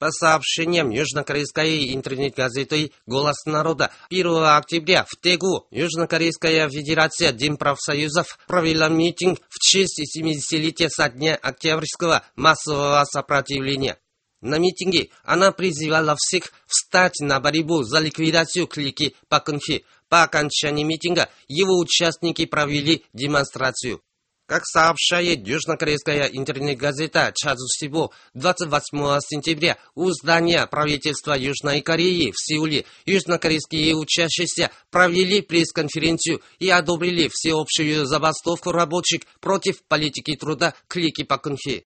По сообщениям южнокорейской интернет-газеты «Голос народа», 1 октября в Тегу Южнокорейская Федерация Демпрофсоюзов провела митинг в честь 70-летия со дня Октябрьского массового сопротивления. На митинге она призывала всех встать на борьбу за ликвидацию клики Пак Кын Хе. По окончании митинга его участники провели демонстрацию. Как сообщает южнокорейская интернет-газета Чадусибо, 28 сентября у здания правительства Южной Кореи в Сеуле южнокорейские учащиеся провели пресс-конференцию и одобрили всеобщую забастовку рабочих против политики труда клики Пак Кын Хе.